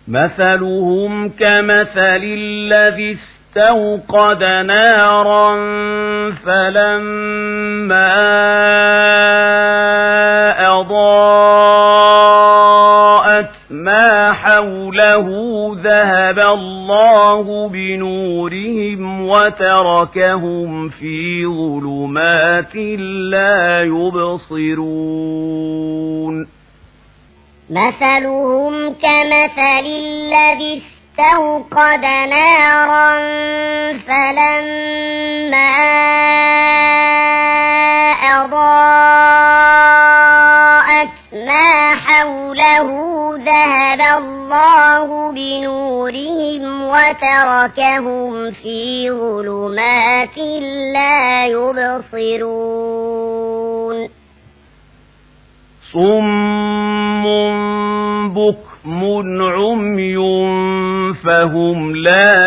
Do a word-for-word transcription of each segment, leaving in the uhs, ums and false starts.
مثلهم كمثل الذي استوقد نارا فلما أضاءت ما حوله ذهب الله بنورهم وتركهم في ظلمات لا يبصرون مثلهم كمثل الذي استوقد نارا فلما أضاءت ما حوله ذهب الله بنورهم وتركهم في ظلمات لا يبصرون صم بكم عمي فهم لا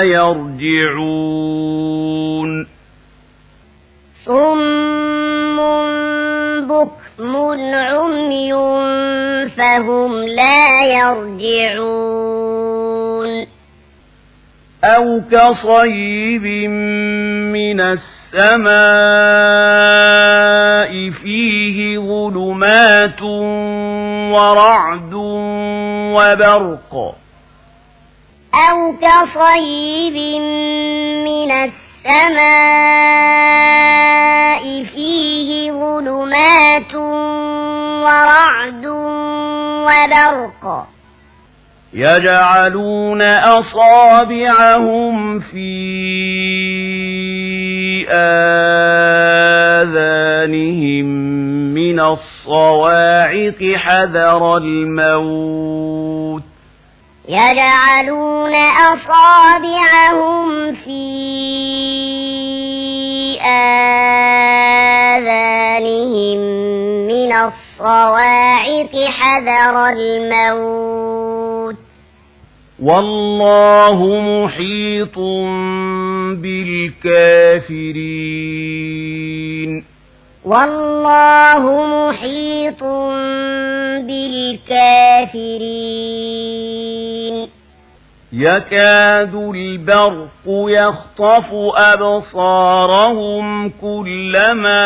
يرجعون صم بكم عمي فهم لا يرجعون أو كصيب من السماء فيه ظلمات ورعد وبرق أو كصيب من السماء فيه ظلمات ورعد وبرق يجعلون أصابعهم في آذانهم من الصواعق حذر الموت يجعلون أصابعهم في آذانهم من الصواعق حذر الموت والله محيط بالكافرين والله محيط بالكافرين يكاد البرق يخطف أبصارهم كلما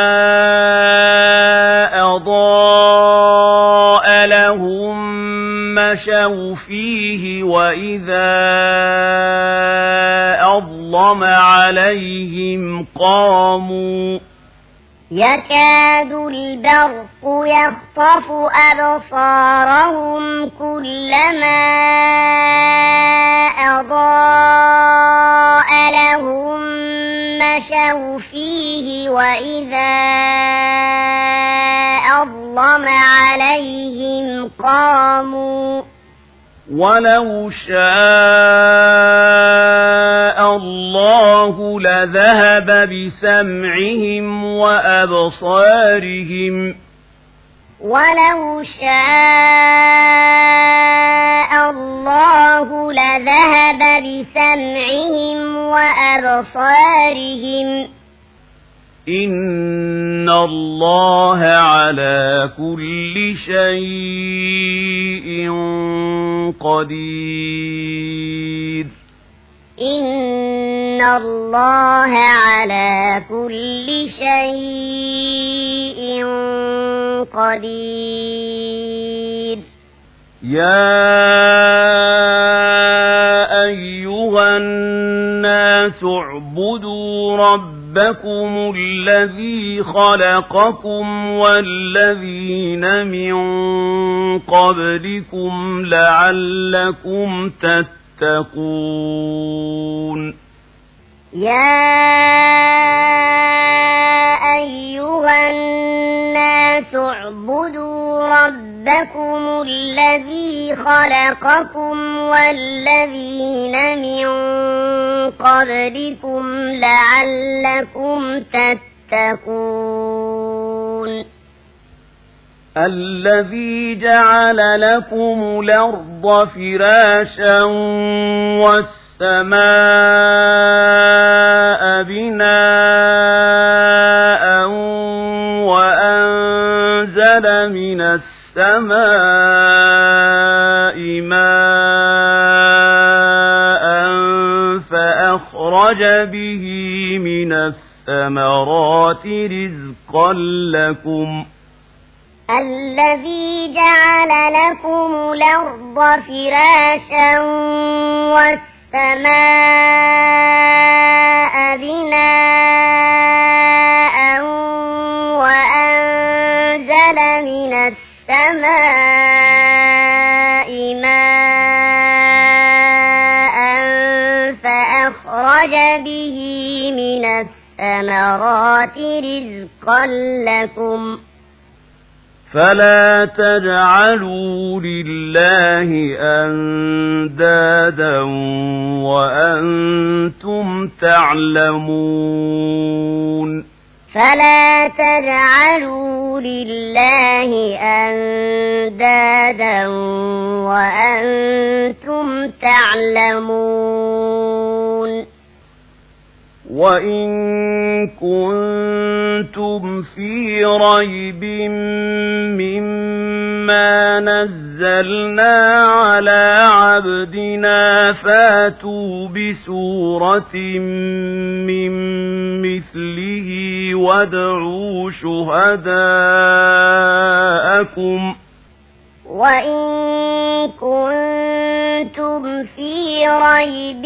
أضاء لهم مشوا فيه وإذا أظلم عليهم قاموا يكاد البرق يخطف أبصارهم كلما أضاء لهم مشوا فيه وإذا أظلم عليهم قاموا ولو شاء الله لذهب بسمعهم وأبصارهم ولو شاء الله لذهب بسمعهم وأبصارهم إن الله على كل شيء قدير إن الله على كل شيء قدير يا أيها الناس اعبدوا ربكم الذي خلقكم والذين من قبلكم لعلكم تتقون يا أيها الناس اعبدوا ربكم الذي خلقكم والذين من قبلكم لعلكم تتقون الذي جعل لكم الأرض فراشا والسماء بناء وأنزل من السماء ماء فأخرج به من الثمرات رزقا لكم الذي جعل لكم الأرض فراشا والسماء بناء وأنزل من السماء ماء فأخرج به من الثمرات رزقا لكم فلا تجعلوا لله أندادا وأنتم تعلمون فلا تجعلوا لله أندادا وأنتم تعلمون وإن كنتم في ريب مما نزلنا على عبدنا فاتوا بسورة من مثله وادعوا شهداءكم وإن كنتم في ريب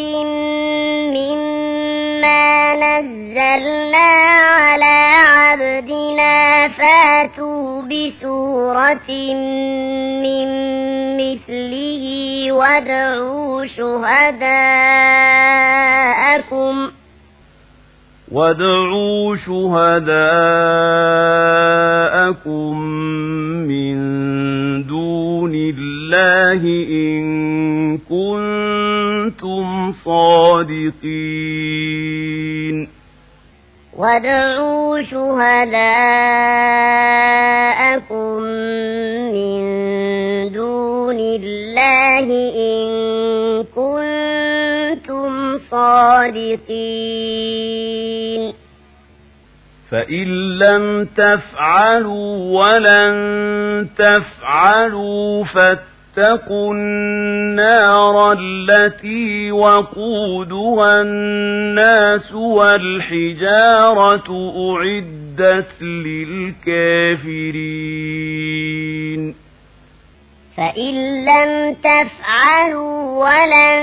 مما نزلنا على عبدنا فاتوا بسورة من مثله وادعوا شهداءكم وادعوا شهداءكم من دون الله إن كنتم صادقين وادعوا شهداءكم من دون الله إن كنتم صادقين فإن لم تفعلوا ولن تفعلوا فاتقوا النار التي وقودها الناس والحجارة أعدت للكافرين فإن لم تفعلوا ولن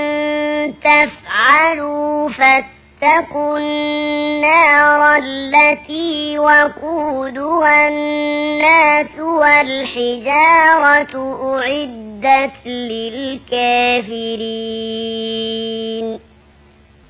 تفعلوا فاتقوا النار التي وقودها الناس والحجارة أعدت للكافرين